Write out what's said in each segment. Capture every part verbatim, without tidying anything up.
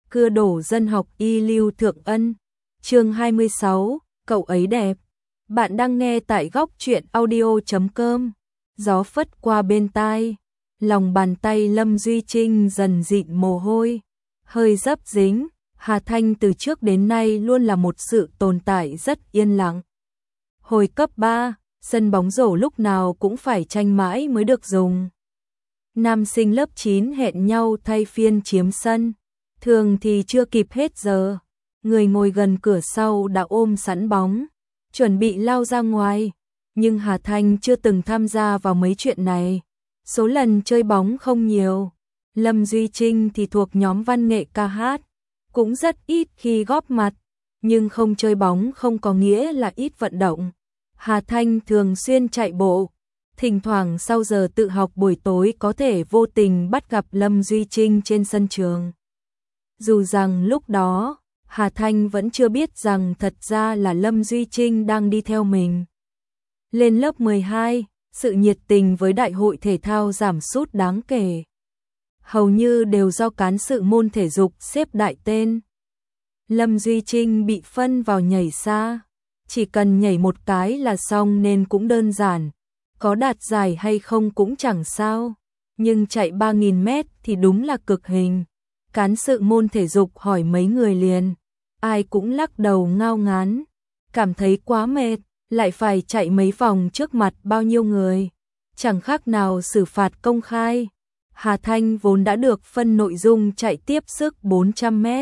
cưa đổ dân học y Lưu Thượng Ân. Chương hai mươi sáu, cậu ấy đẹp. Bạn đang nghe tại góc truyện audio chấm com. Gió phất qua bên tai, lòng bàn tay Lâm Duy Trinh dần dịn mồ hôi, hơi dấp dính. Hà Thanh từ trước đến nay luôn là một sự tồn tại rất yên lặng. Hồi cấp ba, sân bóng rổ lúc nào cũng phải tranh mãi mới được dùng. Nam sinh lớp chín hẹn nhau thay phiên chiếm sân, thường thì chưa kịp hết giờ, người ngồi gần cửa sau đã ôm sẵn bóng, chuẩn bị lao ra ngoài. Nhưng Hà Thanh chưa từng tham gia vào mấy chuyện này, số lần chơi bóng không nhiều. Lâm Duy Trinh thì thuộc nhóm văn nghệ ca hát, cũng rất ít khi góp mặt, nhưng không chơi bóng không có nghĩa là ít vận động. Hà Thanh thường xuyên chạy bộ, thỉnh thoảng sau giờ tự học buổi tối có thể vô tình bắt gặp Lâm Duy Trinh trên sân trường. Dù rằng lúc đó, Hà Thanh vẫn chưa biết rằng thật ra là Lâm Duy Trinh đang đi theo mình. Lên lớp mười hai, sự nhiệt tình với đại hội thể thao giảm sút đáng kể. Hầu như đều do cán sự môn thể dục xếp đại tên. Lâm Duy Trinh bị phân vào nhảy xa, chỉ cần nhảy một cái là xong nên cũng đơn giản, có đạt giải hay không cũng chẳng sao. Nhưng chạy ba nghìn mét thì đúng là cực hình. Cán sự môn thể dục hỏi mấy người liền, ai cũng lắc đầu ngao ngán, cảm thấy quá mệt, lại phải chạy mấy vòng trước mặt bao nhiêu người, chẳng khác nào xử phạt công khai. Hà Thanh vốn đã được phân nội dung chạy tiếp sức bốn trăm mét.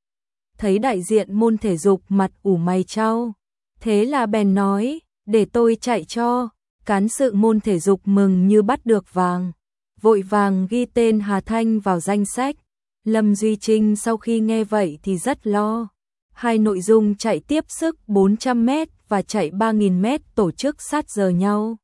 Thấy đại diện môn thể dục mặt ủ mày chau, thế là bèn nói, để tôi chạy cho. Cán sự môn thể dục mừng như bắt được vàng, vội vàng ghi tên Hà Thanh vào danh sách. Lâm Duy Trinh sau khi nghe vậy thì rất lo. Hai nội dung chạy tiếp sức bốn trăm mét và chạy ba nghìn mét tổ chức sát giờ nhau.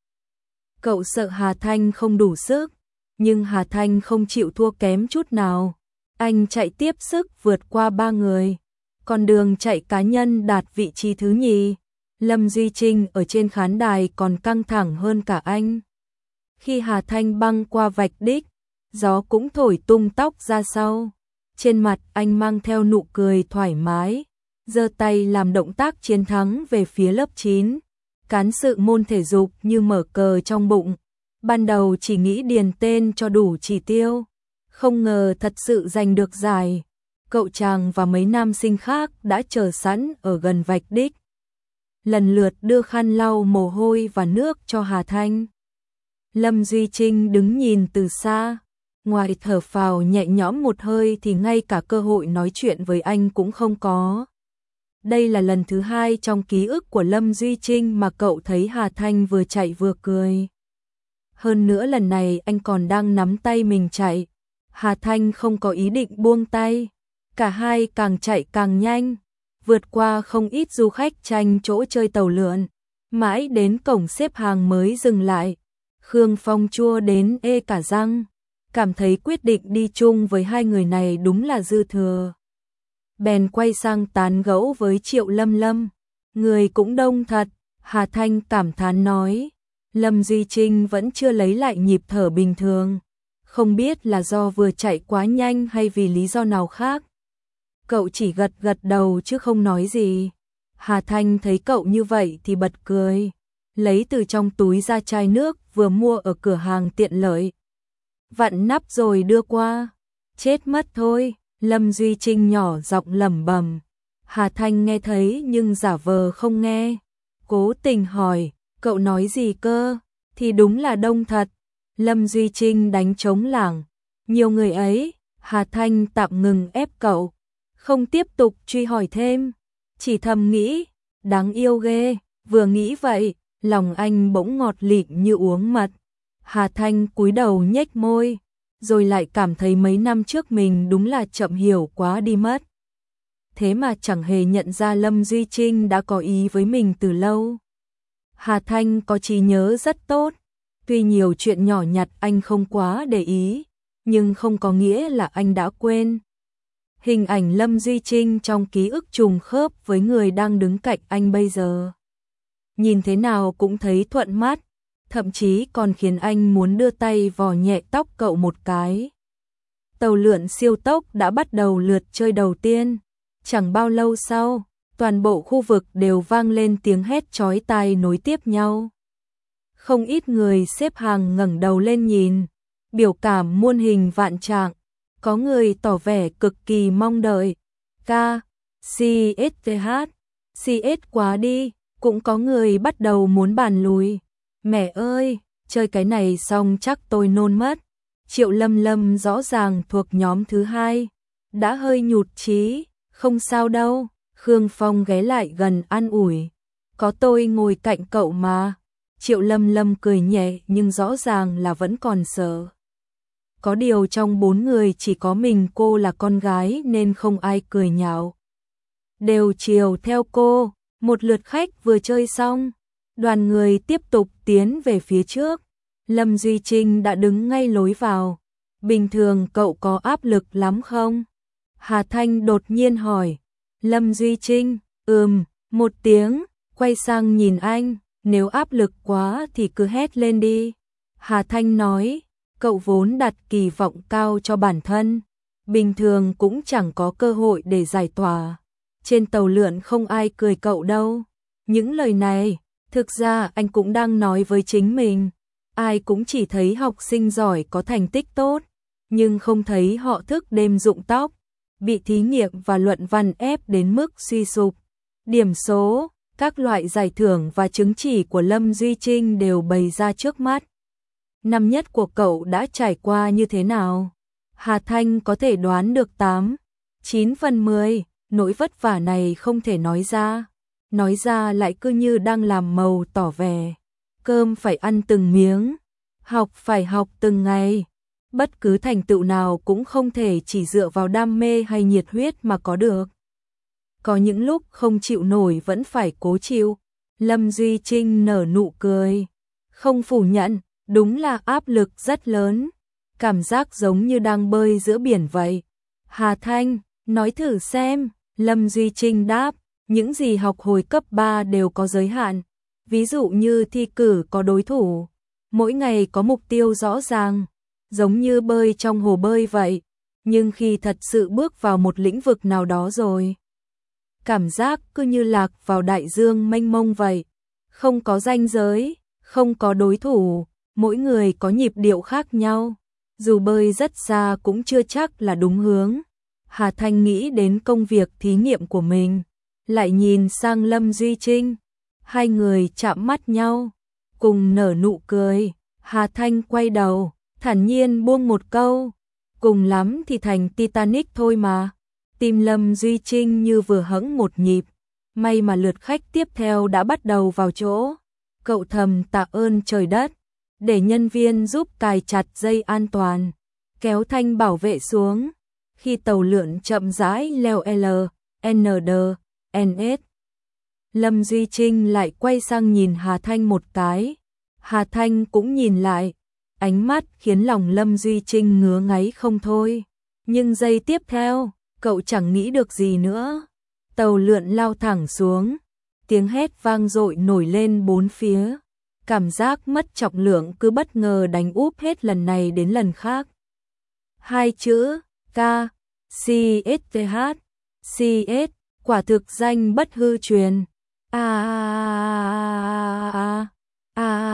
Cậu sợ Hà Thanh không đủ sức, nhưng Hà Thanh không chịu thua kém chút nào. Anh chạy tiếp sức vượt qua ba người, còn đường chạy cá nhân đạt vị trí thứ nhì. Lâm Duy Trinh ở trên khán đài còn căng thẳng hơn cả anh. Khi Hà Thanh băng qua vạch đích, gió cũng thổi tung tóc ra sau. Trên mặt anh mang theo nụ cười thoải mái, giơ tay làm động tác chiến thắng về phía lớp chín. Cán sự môn thể dục như mở cờ trong bụng, ban đầu chỉ nghĩ điền tên cho đủ chỉ tiêu, không ngờ thật sự giành được giải. Cậu chàng và mấy nam sinh khác đã chờ sẵn ở gần vạch đích, lần lượt đưa khăn lau mồ hôi và nước cho Hà Thanh. Lâm Duy Trinh đứng nhìn từ xa, ngoài thở phào nhẹ nhõm một hơi thì ngay cả cơ hội nói chuyện với anh cũng không có. Đây là lần thứ hai trong ký ức của Lâm Duy Trinh mà cậu thấy Hà Thanh vừa chạy vừa cười. Hơn nữa lần này anh còn đang nắm tay mình chạy. Hà Thanh không có ý định buông tay, cả hai càng chạy càng nhanh, vượt qua không ít du khách tranh chỗ chơi tàu lượn, mãi đến cổng xếp hàng mới dừng lại. Khương Phong chua đến ê cả răng, cảm thấy quyết định đi chung với hai người này đúng là dư thừa. Bèn quay sang tán gẫu với Triệu Lâm Lâm, người cũng đông thật. Hà Thanh cảm thán nói, Lâm Duy Trinh vẫn chưa lấy lại nhịp thở bình thường, không biết là do vừa chạy quá nhanh hay vì lý do nào khác. Cậu chỉ gật gật đầu chứ không nói gì. Hà Thanh thấy cậu như vậy thì bật cười, lấy từ trong túi ra chai nước vừa mua ở cửa hàng tiện lợi, vặn nắp rồi đưa qua. Chết mất thôi, Lâm Duy Trinh nhỏ giọng lẩm bẩm. Hà Thanh nghe thấy nhưng giả vờ không nghe, cố tình hỏi, cậu nói gì cơ? Thì đúng là đông thật. Lâm Duy Trinh đánh trống lảng, nhiều người ấy. Hà Thanh tạm ngừng ép cậu, không tiếp tục truy hỏi thêm, chỉ thầm nghĩ, đáng yêu ghê. Vừa nghĩ vậy, lòng anh bỗng ngọt lịm như uống mật. Hà Thanh cúi đầu nhếch môi, rồi lại cảm thấy mấy năm trước mình đúng là chậm hiểu quá đi mất. Thế mà chẳng hề nhận ra Lâm Duy Trinh đã có ý với mình từ lâu. Hà Thanh có trí nhớ rất tốt, tuy nhiều chuyện nhỏ nhặt anh không quá để ý, nhưng không có nghĩa là anh đã quên. Hình ảnh Lâm Duy Trinh trong ký ức trùng khớp với người đang đứng cạnh anh bây giờ. Nhìn thế nào cũng thấy thuận mắt, thậm chí còn khiến anh muốn đưa tay vò nhẹ tóc cậu một cái. tàu lượn siêu tốc đã bắt đầu lượt chơi đầu tiên. Chẳng bao lâu sau, toàn bộ khu vực đều vang lên tiếng hét chói tai nối tiếp nhau. Không ít người xếp hàng ngẩng đầu lên nhìn, biểu cảm muôn hình vạn trạng. Có người tỏ vẻ cực kỳ mong đợi. Ca, xê ét tê hát, xê ét quá đi. Cũng có người bắt đầu muốn bàn lùi. Mẹ ơi, chơi cái này xong chắc tôi nôn mất. Triệu Lâm Lâm rõ ràng thuộc nhóm thứ hai, đã hơi nhụt chí. Không sao đâu, Khương Phong ghé lại gần an ủi. Có tôi ngồi cạnh cậu mà. Triệu Lâm Lâm cười nhẹ nhưng rõ ràng là vẫn còn sợ. Có điều trong bốn người chỉ có mình cô là con gái nên không ai cười nhạo. Đều chiều theo cô, một lượt khách vừa chơi xong, đoàn người tiếp tục tiến về phía trước. Lâm Duy Trinh đã đứng ngay lối vào. Bình thường cậu có áp lực lắm không? Hà Thanh đột nhiên hỏi. Lâm Duy Trinh, ừm, một tiếng, quay sang nhìn anh, nếu áp lực quá thì cứ hét lên đi. Hà Thanh nói, cậu vốn đặt kỳ vọng cao cho bản thân, bình thường cũng chẳng có cơ hội để giải tỏa. Trên tàu lượn không ai cười cậu đâu. Những lời này, thực ra anh cũng đang nói với chính mình. Ai cũng chỉ thấy học sinh giỏi có thành tích tốt, nhưng không thấy họ thức đêm rụng tóc, bị thí nghiệm và luận văn ép đến mức suy sụp. Điểm số, các loại giải thưởng và chứng chỉ của Lâm Duy Trinh đều bày ra trước mắt. Năm nhất của cậu đã trải qua như thế nào? Hà Thanh có thể đoán được tám, chín phần mười, nỗi vất vả này không thể nói ra. Nói ra lại cứ như đang làm màu tỏ vẻ. Cơm phải ăn từng miếng, học phải học từng ngày. Bất cứ thành tựu nào cũng không thể chỉ dựa vào đam mê hay nhiệt huyết mà có được. Có những lúc không chịu nổi vẫn phải cố chịu. Lâm Duy Trinh nở nụ cười. Không phủ nhận, đúng là áp lực rất lớn. Cảm giác giống như đang bơi giữa biển vậy. Hà Thanh, nói thử xem. Lâm Duy Trinh đáp, những gì học hồi cấp ba đều có giới hạn. Ví dụ như thi cử có đối thủ. Mỗi ngày có mục tiêu rõ ràng. Giống như bơi trong hồ bơi vậy. Nhưng khi thật sự bước vào một lĩnh vực nào đó rồi, cảm giác cứ như lạc vào đại dương mênh mông vậy. Không có ranh giới, không có đối thủ, mỗi người có nhịp điệu khác nhau. Dù bơi rất xa cũng chưa chắc là đúng hướng. Hà Thanh nghĩ đến công việc thí nghiệm của mình, lại nhìn sang Lâm Duy Trinh. Hai người chạm mắt nhau, cùng nở nụ cười. Hà Thanh quay đầu, thản nhiên buông một câu. Cùng lắm thì thành Titanic thôi mà. Tim Lâm Duy Trinh như vừa hẫng một nhịp. May mà lượt khách tiếp theo đã bắt đầu vào chỗ. Cậu thầm tạ ơn trời đất, để nhân viên giúp cài chặt dây an toàn, kéo thanh bảo vệ xuống. Khi tàu lượn chậm rãi leo L, N D, N S, Lâm Duy Trinh lại quay sang nhìn Hà Thanh một cái. Hà Thanh cũng nhìn lại. Ánh mắt khiến lòng Lâm Duy Trinh ngứa ngáy không thôi. Nhưng giây tiếp theo, cậu chẳng nghĩ được gì nữa. Tàu lượn lao thẳng xuống. Tiếng hét vang dội nổi lên bốn phía. Cảm giác mất trọng lượng cứ bất ngờ đánh úp hết lần này đến lần khác. Hai chữ, K, C S T H, C S, quả thực danh bất hư truyền. A a a a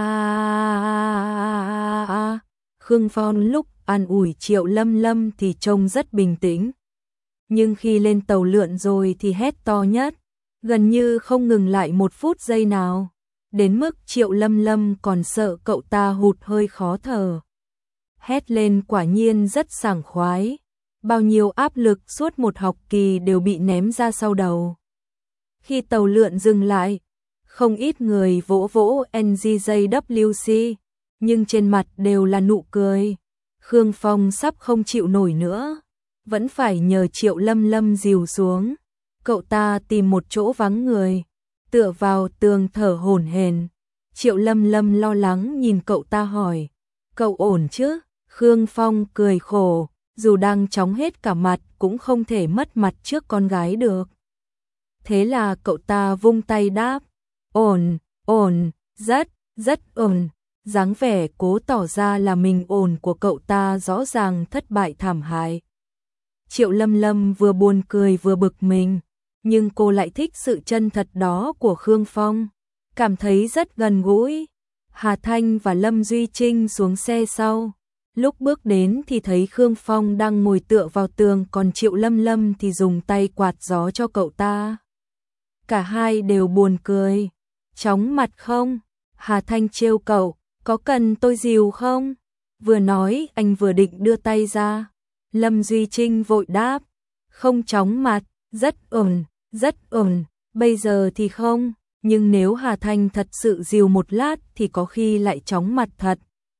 a. Khương Phong lúc an ủi Triệu Lâm Lâm thì trông rất bình tĩnh. Nhưng khi lên tàu lượn rồi thì hét to nhất, gần như không ngừng lại một phút giây nào. Đến mức Triệu Lâm Lâm còn sợ cậu ta hụt hơi khó thở. Hét lên quả nhiên rất sảng khoái. Bao nhiêu áp lực suốt một học kỳ đều bị ném ra sau đầu. Khi tàu lượn dừng lại, không ít người vỗ vỗ N G J W C, nhưng trên mặt đều là nụ cười. Khương Phong sắp không chịu nổi nữa, vẫn phải nhờ Triệu Lâm Lâm dìu xuống. Cậu ta tìm một chỗ vắng người, tựa vào tường thở hổn hển. Triệu Lâm Lâm lo lắng nhìn cậu ta hỏi, cậu ổn chứ? Khương Phong cười khổ, dù đang chóng hết cả mặt cũng không thể mất mặt trước con gái được. Thế là cậu ta vung tay đáp, ổn, ổn, rất, rất ổn. dáng vẻ cố tỏ ra là mình ổn của cậu ta rõ ràng thất bại thảm hại. Triệu Lâm Lâm vừa buồn cười vừa bực mình, nhưng cô lại thích sự chân thật đó của Khương Phong, cảm thấy rất gần gũi. Hà Thanh và Lâm Duy Trinh xuống xe sau. Lúc bước đến thì thấy Khương Phong đang ngồi tựa vào tường, còn Triệu Lâm Lâm thì dùng tay quạt gió cho cậu ta. Cả hai đều buồn cười. Chóng mặt không? Hà Thanh trêu cậu, có cần tôi dìu không? Vừa nói anh vừa định đưa tay ra. Lâm Duy Trinh vội đáp, không chóng mặt, rất ổn, rất ổn, bây giờ thì không, nhưng nếu Hà Thanh thật sự dìu một lát thì có khi lại chóng mặt thật.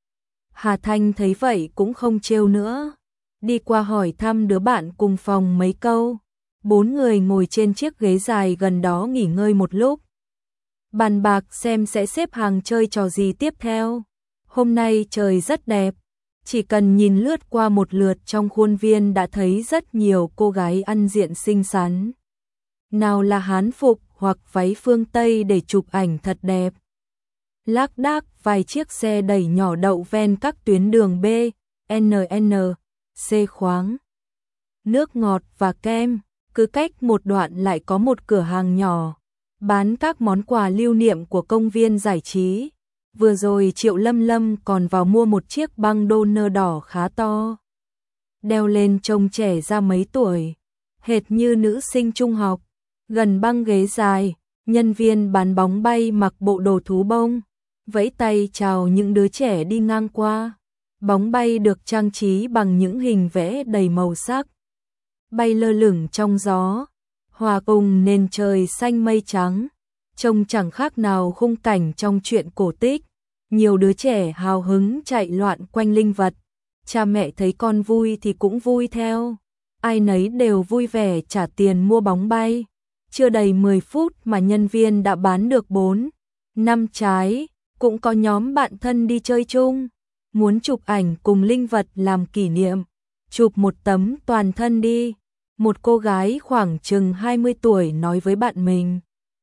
Hà Thanh thấy vậy cũng không trêu nữa, đi qua hỏi thăm đứa bạn cùng phòng mấy câu. Bốn người ngồi trên chiếc ghế dài gần đó nghỉ ngơi một lúc, bàn bạc xem sẽ xếp hàng chơi trò gì tiếp theo. Hôm nay trời rất đẹp, chỉ cần nhìn lướt qua một lượt trong khuôn viên đã thấy rất nhiều cô gái ăn diện xinh xắn. Nào là hán phục hoặc váy phương Tây để chụp ảnh thật đẹp. Lác đác vài chiếc xe đẩy nhỏ đậu ven các tuyến đường B, N N, C khoáng. Nước ngọt và kem, cứ cách một đoạn lại có một cửa hàng nhỏ, bán các món quà lưu niệm của công viên giải trí. Vừa rồi Triệu Lâm Lâm còn vào mua một chiếc băng đô nơ đỏ khá to. Đeo lên trông trẻ ra mấy tuổi, hệt như nữ sinh trung học. Gần băng ghế dài, nhân viên bán bóng bay mặc bộ đồ thú bông, vẫy tay chào những đứa trẻ đi ngang qua. Bóng bay được trang trí bằng những hình vẽ đầy màu sắc, bay lơ lửng trong gió, hòa cùng nền trời xanh mây trắng, trông chẳng khác nào khung cảnh trong truyện cổ tích. Nhiều đứa trẻ hào hứng chạy loạn quanh linh vật, cha mẹ thấy con vui thì cũng vui theo, ai nấy đều vui vẻ trả tiền mua bóng bay. Chưa đầy mười phút mà nhân viên đã bán được bốn, năm trái, cũng có nhóm bạn thân đi chơi chung, muốn chụp ảnh cùng linh vật làm kỷ niệm, chụp một tấm toàn thân đi. Một cô gái khoảng chừng hai mươi tuổi nói với bạn mình,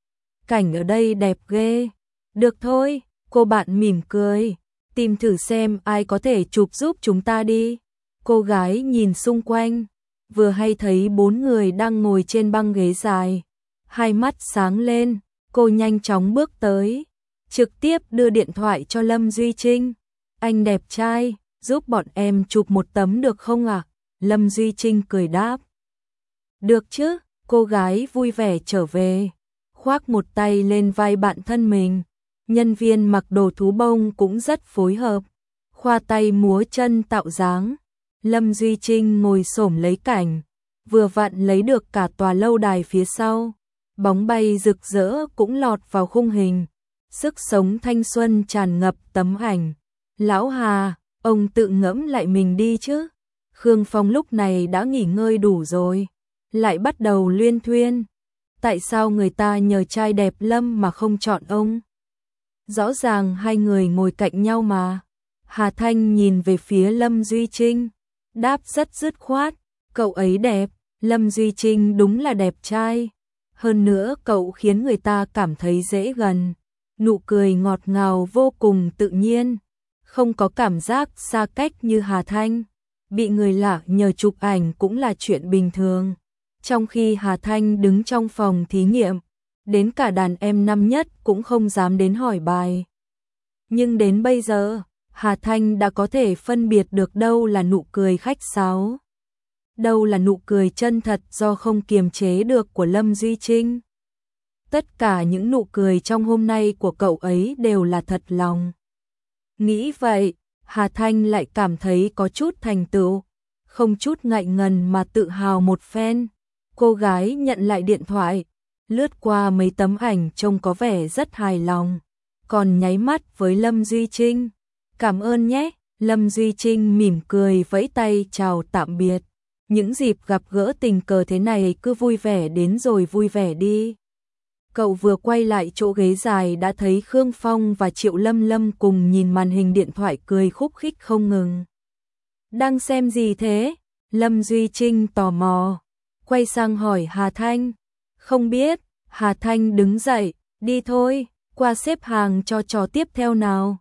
cảnh ở đây đẹp ghê. Được thôi, cô bạn mỉm cười, tìm thử xem ai có thể chụp giúp chúng ta đi. Cô gái nhìn xung quanh, vừa hay thấy bốn người đang ngồi trên băng ghế dài, hai mắt sáng lên, cô nhanh chóng bước tới, trực tiếp đưa điện thoại cho Lâm Duy Trinh. Anh đẹp trai, giúp bọn em chụp một tấm được không ạ? À? Lâm Duy Trinh cười đáp. Được chứ, cô gái vui vẻ trở về, khoác một tay lên vai bạn thân mình. Nhân viên mặc đồ thú bông cũng rất phối hợp, khoa tay múa chân tạo dáng. Lâm Duy Trinh ngồi xổm lấy cảnh, vừa vặn lấy được cả tòa lâu đài phía sau. Bóng bay rực rỡ cũng lọt vào khung hình, sức sống thanh xuân tràn ngập tấm ảnh. Lão Hà, ông tự ngẫm lại mình đi chứ. Khương Phong lúc này đã nghỉ ngơi đủ rồi, lại bắt đầu luyên thuyên. Tại sao người ta nhờ trai đẹp Lâm mà không chọn ông? Rõ ràng hai người ngồi cạnh nhau mà. Hà Thanh nhìn về phía Lâm Duy Trinh, đáp rất dứt khoát, cậu ấy đẹp. Lâm Duy Trinh đúng là đẹp trai, hơn nữa cậu khiến người ta cảm thấy dễ gần, nụ cười ngọt ngào vô cùng tự nhiên, không có cảm giác xa cách như Hà Thanh. Bị người lạ nhờ chụp ảnh cũng là chuyện bình thường. Trong khi Hà Thanh đứng trong phòng thí nghiệm, đến cả đàn em năm nhất cũng không dám đến hỏi bài. Nhưng đến bây giờ, Hà Thanh đã có thể phân biệt được đâu là nụ cười khách sáo, đâu là nụ cười chân thật do không kiềm chế được của Lâm Duy Trinh. Tất cả những nụ cười trong hôm nay của cậu ấy đều là thật lòng. Nghĩ vậy, Hà Thanh lại cảm thấy có chút thành tựu, không chút ngại ngần mà tự hào một phen. Cô gái nhận lại điện thoại, lướt qua mấy tấm ảnh trông có vẻ rất hài lòng, còn nháy mắt với Lâm Duy Trinh. Cảm ơn nhé. Lâm Duy Trinh mỉm cười vẫy tay chào tạm biệt. Những dịp gặp gỡ tình cờ thế này cứ vui vẻ đến rồi vui vẻ đi. Cậu vừa quay lại chỗ ghế dài đã thấy Khương Phong và Triệu Lâm Lâm cùng nhìn màn hình điện thoại cười khúc khích không ngừng. Đang xem gì thế? Lâm Duy Trinh tò mò, quay sang hỏi Hà Thanh. Không biết. Hà Thanh đứng dậy, đi thôi, qua xếp hàng cho trò tiếp theo nào.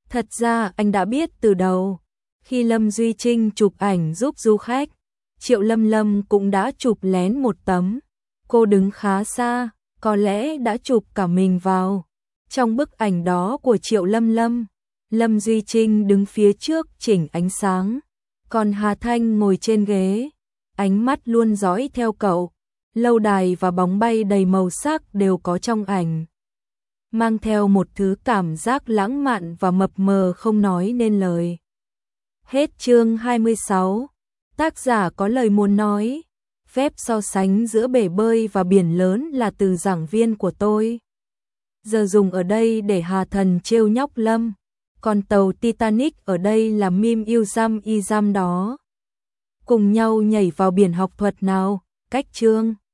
Thật ra anh đã biết từ đầu. Khi Lâm Duy Trinh chụp ảnh giúp du khách, Triệu Lâm Lâm cũng đã chụp lén một tấm. Cô đứng khá xa, có lẽ đã chụp cả mình vào. Trong bức ảnh đó của Triệu Lâm Lâm, Lâm Duy Trinh đứng phía trước chỉnh ánh sáng, còn Hà Thanh ngồi trên ghế, ánh mắt luôn dõi theo cậu. Lâu đài và bóng bay đầy màu sắc đều có trong ảnh, mang theo một thứ cảm giác lãng mạn và mập mờ không nói nên lời. Hết chương hai mươi sáu. Tác giả có lời muốn nói. Phép so sánh giữa bể bơi và biển lớn là từ giảng viên của tôi. Giờ dùng ở đây để Hà Thần trêu nhóc Lâm. Còn tàu Titanic ở đây là meme yêu dăm y dăm đó. Cùng nhau nhảy vào biển học thuật nào. Cách chương.